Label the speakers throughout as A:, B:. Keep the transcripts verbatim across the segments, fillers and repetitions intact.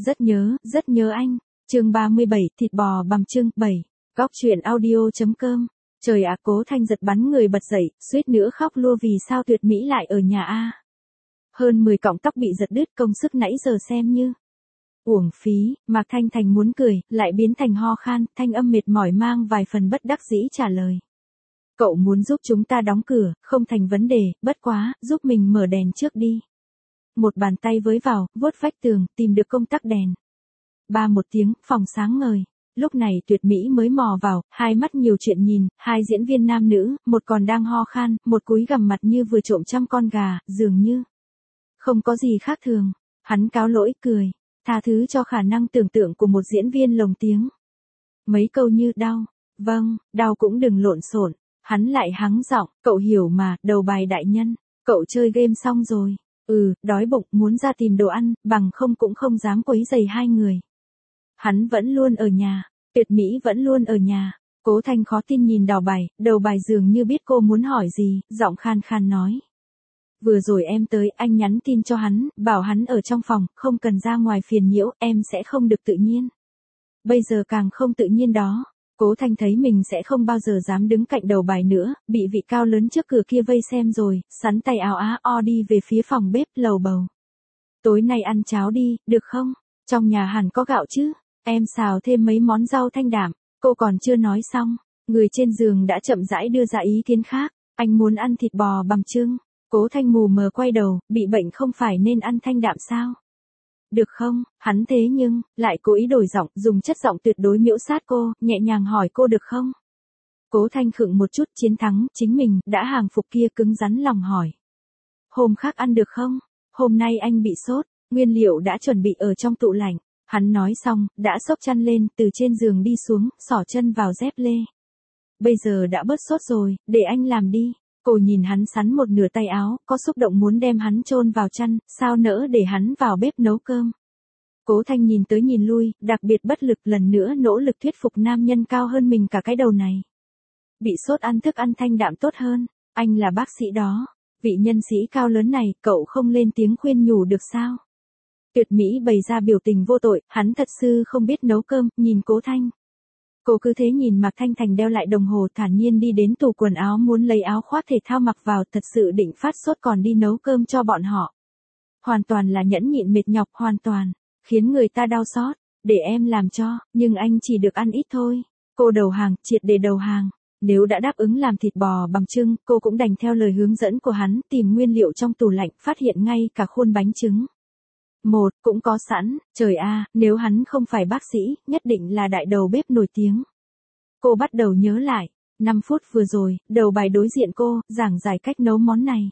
A: Rất nhớ, rất nhớ anh. Chương ba mươi bảy, thịt bò bằm chưng. bảy. Góc truyện audio.com. Trời ạ, Cố Thanh giật bắn người bật dậy, suýt nữa khóc lua vì sao Tuyệt Mỹ lại ở nhà a. Hơn mười cọng tóc bị giật đứt, công sức nãy giờ xem như uổng phí. Mạc Thanh Thành muốn cười, lại biến thành ho khan, thanh âm mệt mỏi mang vài phần bất đắc dĩ trả lời. Cậu muốn giúp chúng ta đóng cửa, không thành vấn đề, bất quá, giúp mình mở đèn trước đi. Một bàn tay với vào, vuốt vách tường, tìm được công tắc đèn. Ba một tiếng, phòng sáng ngời. Lúc này Tuyệt Mỹ mới mò vào, hai mắt nhiều chuyện nhìn, hai diễn viên nam nữ, một còn đang ho khan, một cúi gằm mặt như vừa trộm trăm con gà, dường như không có gì khác thường. Hắn cáo lỗi, cười, tha thứ cho khả năng tưởng tượng của một diễn viên lồng tiếng. Mấy câu như đau, vâng, đau cũng đừng lộn xộn. Hắn lại hắng giọng, cậu hiểu mà, đầu bài đại nhân, cậu chơi game xong rồi. Ừ, đói bụng, muốn ra tìm đồ ăn, bằng không cũng không dám quấy rầy hai người. Hắn vẫn luôn ở nhà, Tuyệt Mỹ vẫn luôn ở nhà. Cố Thanh khó tin nhìn đầu bài, đầu bài dường như biết cô muốn hỏi gì, giọng khan khan nói. Vừa rồi em tới, anh nhắn tin cho hắn, bảo hắn ở trong phòng, không cần ra ngoài phiền nhiễu, em sẽ không được tự nhiên. Bây giờ càng không tự nhiên đó. Cố Thanh thấy mình sẽ không bao giờ dám đứng cạnh đầu bài nữa, bị vị cao lớn trước cửa kia vây xem rồi, sắn tay áo á o đi về phía phòng bếp, lầu bầu. Tối nay ăn cháo đi, được không? Trong nhà hẳn có gạo chứ? Em xào thêm mấy món rau thanh đạm. Cô còn chưa nói xong, người trên giường đã chậm rãi đưa ra ý kiến khác. Anh muốn ăn thịt bò bằm chưng. Cố Thanh mù mờ quay đầu, bị bệnh không phải nên ăn thanh đạm sao? Được không? Hắn thế nhưng, lại cố ý đổi giọng, dùng chất giọng tuyệt đối miễu sát cô, nhẹ nhàng hỏi cô được không? Cố Thanh khựng một chút, chiến thắng, chính mình, đã hàng phục kia cứng rắn lòng hỏi. Hôm khác ăn được không? Hôm nay anh bị sốt, nguyên liệu đã chuẩn bị ở trong tủ lạnh. Hắn nói xong, đã xốc chăn lên, từ trên giường đi xuống, xỏ chân vào dép lê. Bây giờ đã bớt sốt rồi, để anh làm đi. Cô nhìn hắn sắn một nửa tay áo, có xúc động muốn đem hắn chôn vào chăn, sao nỡ để hắn vào bếp nấu cơm. Cố Thanh nhìn tới nhìn lui, đặc biệt bất lực, lần nữa nỗ lực thuyết phục nam nhân cao hơn mình cả cái đầu này. Bị sốt ăn thức ăn thanh đạm tốt hơn, anh là bác sĩ đó, vị nhân sĩ cao lớn này, cậu không lên tiếng khuyên nhủ được sao? Tuyệt Mỹ bày ra biểu tình vô tội, hắn thật sự không biết nấu cơm, nhìn Cố Thanh. Cô cứ thế nhìn Mạc Thanh Thành đeo lại đồng hồ, thản nhiên đi đến tủ quần áo muốn lấy áo khoác thể thao mặc vào, thật sự định phát sốt còn đi nấu cơm cho bọn họ. Hoàn toàn là nhẫn nhịn mệt nhọc, hoàn toàn, khiến người ta đau xót, để em làm cho, nhưng anh chỉ được ăn ít thôi. Cô đầu hàng, triệt để đầu hàng. Nếu đã đáp ứng làm thịt bò bằm chưng, cô cũng đành theo lời hướng dẫn của hắn, tìm nguyên liệu trong tủ lạnh, phát hiện ngay cả khuôn bánh trứng. Một, cũng có sẵn, trời a, nếu hắn không phải bác sĩ, nhất định là đại đầu bếp nổi tiếng. Cô bắt đầu nhớ lại, năm phút vừa rồi, đầu bài đối diện cô, giảng giải cách nấu món này.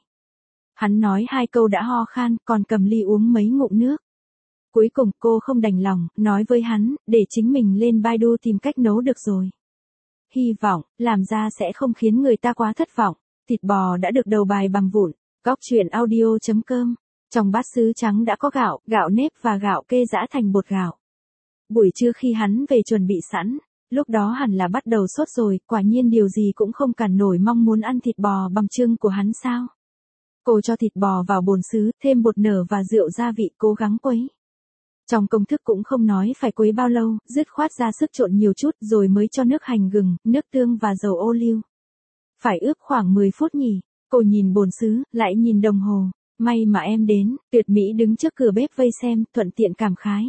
A: Hắn nói hai câu đã ho khan, còn cầm ly uống mấy ngụm nước. Cuối cùng cô không đành lòng, nói với hắn, để chính mình lên Baidu tìm cách nấu được rồi. Hy vọng, làm ra sẽ không khiến người ta quá thất vọng. Thịt bò đã được đầu bài bằm vụn. Góc truyện audio.com. Trong bát sứ trắng đã có gạo, gạo nếp và gạo kê giã thành bột gạo. Buổi trưa khi hắn về chuẩn bị sẵn, lúc đó hẳn là bắt đầu sốt rồi, quả nhiên điều gì cũng không cản nổi mong muốn ăn thịt bò bằm chưng của hắn sao. Cô cho thịt bò vào bồn sứ, thêm bột nở và rượu gia vị, cố gắng quấy. Trong công thức cũng không nói phải quấy bao lâu, dứt khoát ra sức trộn nhiều chút rồi mới cho nước hành gừng, nước tương và dầu ô liu. Phải ướp khoảng mười phút nhỉ. Cô nhìn bồn sứ, lại nhìn đồng hồ. May mà em đến, Tuyệt Mỹ đứng trước cửa bếp vây xem, thuận tiện cảm khái.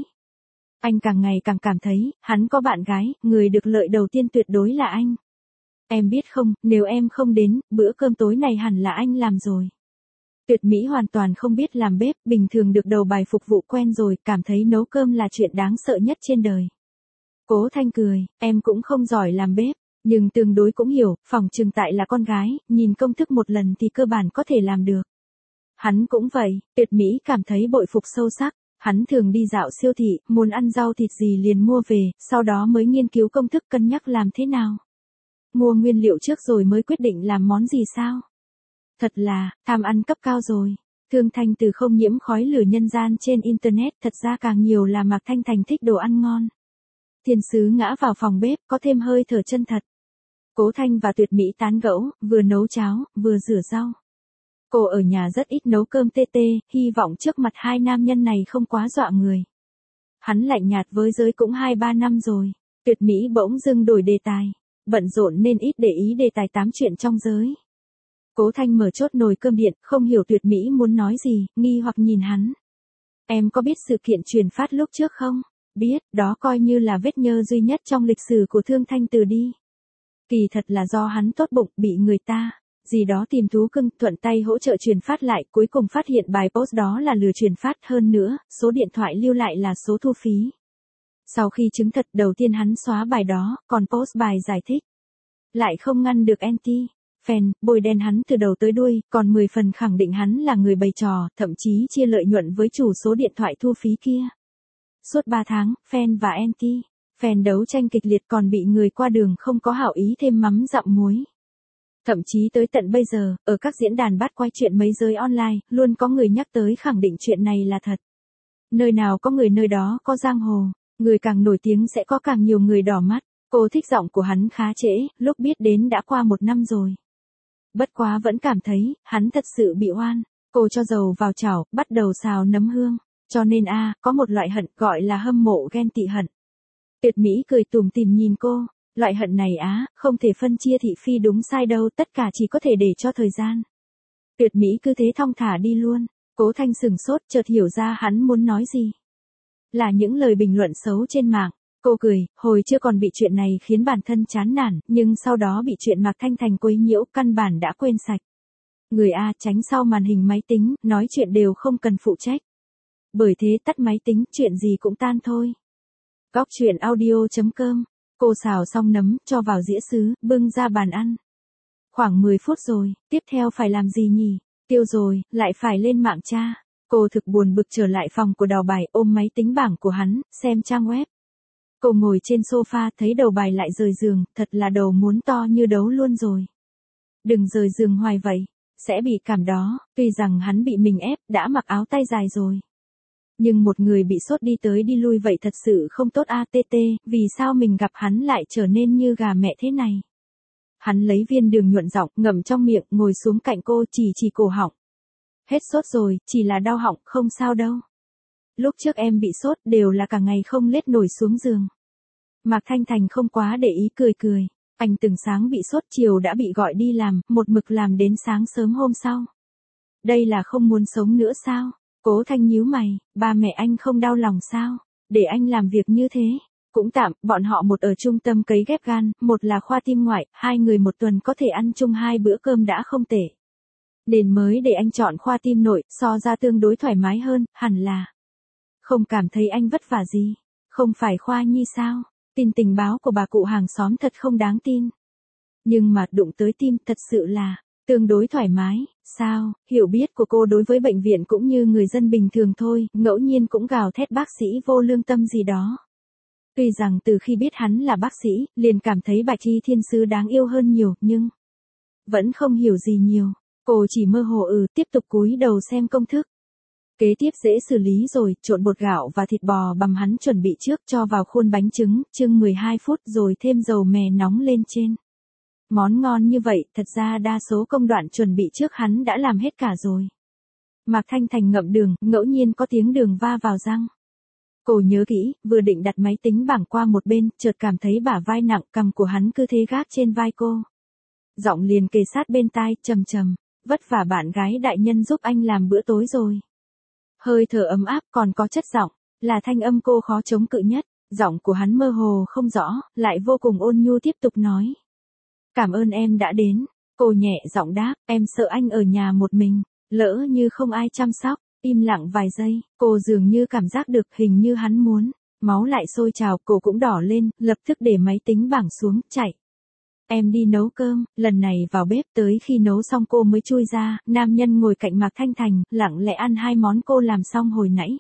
A: Anh càng ngày càng cảm thấy, hắn có bạn gái, người được lợi đầu tiên tuyệt đối là anh. Em biết không, nếu em không đến, bữa cơm tối này hẳn là anh làm rồi. Tuyệt Mỹ hoàn toàn không biết làm bếp, bình thường được đầu bài phục vụ quen rồi, cảm thấy nấu cơm là chuyện đáng sợ nhất trên đời. Cố Thanh cười, em cũng không giỏi làm bếp, nhưng tương đối cũng hiểu, phỏng chừng tại là con gái, nhìn công thức một lần thì cơ bản có thể làm được. Hắn cũng vậy, Tuyệt Mỹ cảm thấy bội phục sâu sắc, hắn thường đi dạo siêu thị, muốn ăn rau thịt gì liền mua về, sau đó mới nghiên cứu công thức cân nhắc làm thế nào. Mua nguyên liệu trước rồi mới quyết định làm món gì sao? Thật là, tham ăn cấp cao rồi. Thương Thanh từ không nhiễm khói lửa nhân gian trên Internet, thật ra càng nhiều là Mạc Thanh Thành thích đồ ăn ngon. Thiên sứ ngã vào phòng bếp, có thêm hơi thở chân thật. Cố Thanh và Tuyệt Mỹ tán gẫu, vừa nấu cháo, vừa rửa rau. Cô ở nhà rất ít nấu cơm tê tê, hy vọng trước mặt hai nam nhân này không quá dọa người. Hắn lạnh nhạt với giới cũng hai ba năm rồi. Tuyệt mỹ bỗng dưng đổi đề tài. Bận rộn nên ít để ý đề tài tám chuyện trong giới. Cố Thanh mở chốt nồi cơm điện, không hiểu Tuyệt mỹ muốn nói gì, nghi hoặc nhìn hắn. Em có biết sự kiện truyền phát lúc trước không? Biết, đó coi như là vết nhơ duy nhất trong lịch sử của Thương Thanh Từ đi. Kỳ thật là do hắn tốt bụng, bị người ta, gì đó tìm thú cưng, thuận tay hỗ trợ truyền phát lại, cuối cùng phát hiện bài post đó là lừa truyền phát, hơn nữa, số điện thoại lưu lại là số thu phí. Sau khi chứng thật, đầu tiên hắn xóa bài đó, còn post bài giải thích. Lại không ngăn được anti fan, bôi đen hắn từ đầu tới đuôi, còn mười phần khẳng định hắn là người bày trò, thậm chí chia lợi nhuận với chủ số điện thoại thu phí kia. Suốt ba tháng, fan và anti fan đấu tranh kịch liệt, còn bị người qua đường không có hảo ý thêm mắm dặm muối. Thậm chí tới tận bây giờ, ở các diễn đàn bắt quay chuyện mấy giới online, luôn có người nhắc tới khẳng định chuyện này là thật. Nơi nào có người nơi đó có giang hồ, người càng nổi tiếng sẽ có càng nhiều người đỏ mắt. Cô thích giọng của hắn khá trễ, lúc biết đến đã qua một năm rồi. Bất quá vẫn cảm thấy, hắn thật sự bị oan. Cô cho dầu vào chảo, bắt đầu xào nấm hương. Cho nên a có một loại hận gọi là hâm mộ ghen tị hận. Tuyệt mỹ cười tủm tỉm nhìn cô. Loại hận này á, không thể phân chia thị phi đúng sai đâu, tất cả chỉ có thể để cho thời gian. Tuyệt mỹ cứ thế thong thả đi luôn. Cố Thanh sừng sốt, chợt hiểu ra hắn muốn nói gì. Là những lời bình luận xấu trên mạng. Cô cười, hồi chưa còn bị chuyện này khiến bản thân chán nản, nhưng sau đó bị chuyện Mạc Thanh Thành quấy nhiễu, căn bản đã quên sạch. Người A tránh sau màn hình máy tính, nói chuyện đều không cần phụ trách. Bởi thế tắt máy tính, chuyện gì cũng tan thôi. Góc truyện audio chấm com. Cô xào xong nấm, cho vào dĩa sứ, bưng ra bàn ăn. Khoảng mười phút rồi, tiếp theo phải làm gì nhỉ? Tiêu rồi, lại phải lên mạng tra. Cô thực buồn bực trở lại phòng của Đào Bài, ôm máy tính bảng của hắn, xem trang web. Cô ngồi trên sofa, thấy Đầu Bài lại rời giường, thật là đầu muốn to như đấu luôn rồi. Đừng rời giường hoài vậy, sẽ bị cảm đó, tuy rằng hắn bị mình ép, đã mặc áo tay dài rồi. Nhưng một người bị sốt đi tới đi lui vậy thật sự không tốt a tê tê, vì sao mình gặp hắn lại trở nên như gà mẹ thế này. Hắn lấy viên đường nhuận giọng, ngậm trong miệng, ngồi xuống cạnh cô, chỉ chỉ cổ họng. Hết sốt rồi, chỉ là đau họng, không sao đâu. Lúc trước em bị sốt đều là cả ngày không lết nổi xuống giường. Mạc Thanh Thành không quá để ý, cười cười. Anh từng sáng bị sốt, chiều đã bị gọi đi làm, một mực làm đến sáng sớm hôm sau. Đây là không muốn sống nữa sao? Cố Thanh nhíu mày, ba mẹ anh không đau lòng sao? Để anh làm việc như thế. Cũng tạm, bọn họ một ở trung tâm cấy ghép gan, một là khoa tim ngoại, hai người một tuần có thể ăn chung hai bữa cơm đã không tệ. Nên mới để anh chọn khoa tim nội, so ra tương đối thoải mái hơn, hẳn là. Không cảm thấy anh vất vả gì. Không phải khoa nhi sao? Tin tình báo của bà cụ hàng xóm thật không đáng tin. Nhưng mà đụng tới tim thật sự là tương đối thoải mái. Sao? Hiểu biết của cô đối với bệnh viện cũng như người dân bình thường thôi, ngẫu nhiên cũng gào thét bác sĩ vô lương tâm gì đó. Tuy rằng từ khi biết hắn là bác sĩ, liền cảm thấy Bạch Y Thiên Sứ đáng yêu hơn nhiều, nhưng vẫn không hiểu gì nhiều. Cô chỉ mơ hồ ừ, tiếp tục cúi đầu xem công thức. Kế tiếp dễ xử lý rồi, trộn bột gạo và thịt bò bằm hắn chuẩn bị trước, cho vào khuôn bánh trứng, chưng mười hai phút rồi thêm dầu mè nóng lên trên. Món ngon như vậy, thật ra đa số công đoạn chuẩn bị trước hắn đã làm hết cả rồi. Mạc Thanh Thành ngậm đường, ngẫu nhiên có tiếng đường va vào răng. Cô nhớ kỹ, vừa định đặt máy tính bảng qua một bên, chợt cảm thấy bả vai nặng, cằm của hắn cứ thế gác trên vai cô. Giọng liền kề sát bên tai, trầm trầm, vất vả bạn gái đại nhân giúp anh làm bữa tối rồi. Hơi thở ấm áp, còn có chất giọng, là thanh âm cô khó chống cự nhất. Giọng của hắn mơ hồ không rõ, lại vô cùng ôn nhu tiếp tục nói. Cảm ơn em đã đến. Cô nhẹ giọng đáp, em sợ anh ở nhà một mình, lỡ như không ai chăm sóc. Im lặng vài giây, cô dường như cảm giác được hình như hắn muốn. Máu lại sôi trào, cô cũng đỏ lên, lập tức để máy tính bảng xuống, chạy. Em đi nấu cơm, lần này vào bếp, tới khi nấu xong cô mới chui ra, nam nhân ngồi cạnh Mạc Thanh Thành, lặng lẽ ăn hai món cô làm xong hồi nãy.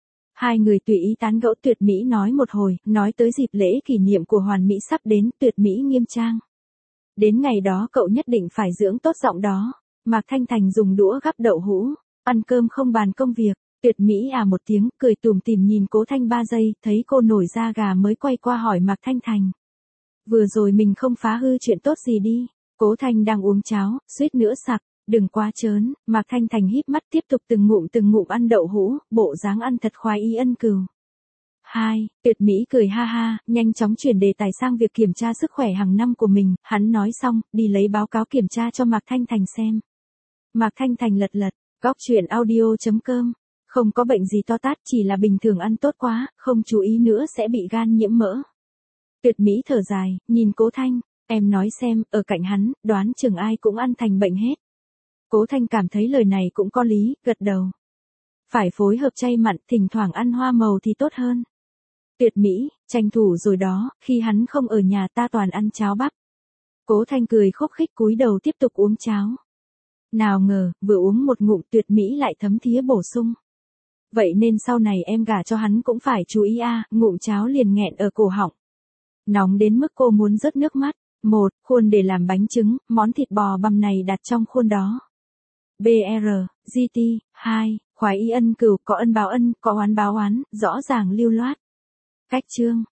A: Hai người tùy ý tán gẫu, Tuyệt mỹ nói một hồi, nói tới dịp lễ kỷ niệm của Hoàn Mỹ sắp đến, Tuyệt mỹ nghiêm trang. Đến ngày đó cậu nhất định phải dưỡng tốt giọng đó. Mạc Thanh Thành dùng đũa gắp đậu hũ, ăn cơm không bàn công việc. Tuyệt mỹ à một tiếng, cười tủm tỉm nhìn Cố Thanh ba giây, thấy cô nổi da gà mới quay qua hỏi Mạc Thanh Thành. Vừa rồi mình không phá hư chuyện tốt gì đi. Cố Thanh đang uống cháo, suýt nữa sặc, đừng quá trớn. Mạc Thanh Thành híp mắt tiếp tục từng ngụm từng ngụm ăn đậu hũ, bộ dáng ăn thật khoái ý ân cừu. hai, Tuyệt Mỹ cười ha ha, nhanh chóng chuyển đề tài sang việc kiểm tra sức khỏe hàng năm của mình, hắn nói xong, đi lấy báo cáo kiểm tra cho Mạc Thanh Thành xem. Mạc Thanh Thành lật lật, góc truyện audio.com, không có bệnh gì to tát, chỉ là bình thường ăn tốt quá, không chú ý nữa sẽ bị gan nhiễm mỡ. Tuyệt Mỹ thở dài, nhìn Cố Thanh, em nói xem, ở cạnh hắn, đoán chừng ai cũng ăn thành bệnh hết. Cố Thanh cảm thấy lời này cũng có lý, gật đầu. Phải phối hợp chay mặn, thỉnh thoảng ăn hoa màu thì tốt hơn. Tuyệt Mỹ, tranh thủ rồi đó, khi hắn không ở nhà ta toàn ăn cháo bắp. Cố Thanh cười khúc khích cúi đầu tiếp tục uống cháo. Nào ngờ, vừa uống một ngụm Tuyệt Mỹ lại thấm thía bổ sung. Vậy nên sau này em gả cho hắn cũng phải chú ý a, à, ngụm cháo liền nghẹn ở cổ họng. Nóng đến mức cô muốn rớt nước mắt. Một, khuôn để làm bánh trứng, món thịt bò bằm này đặt trong khuôn đó. bê rờ, giê tê, hai, khoái y ân cửu, có ân báo ân, có oán báo oán, rõ ràng lưu loát. Cách chương